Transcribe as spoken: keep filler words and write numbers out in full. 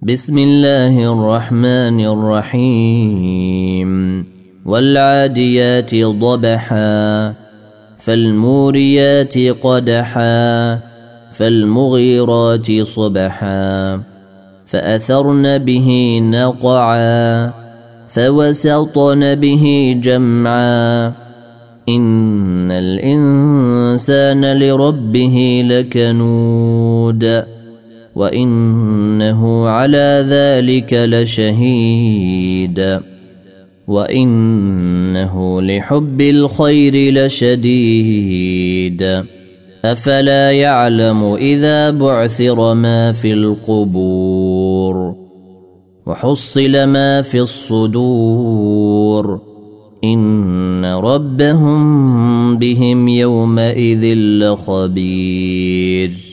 بسم الله الرحمن الرحيم والعاديات ضبحا فالموريات قدحا فالمغيرات صبحا فأثرن به نقعا فوسطن به جمعا إن الإنسان لربه لكنود وإنه على ذلك لشهيد وإنه لحب الخير لشديد أفلا يعلم إذا بعثر ما في القبور وحصل ما في الصدور إن ربهم بهم يومئذ لخبير.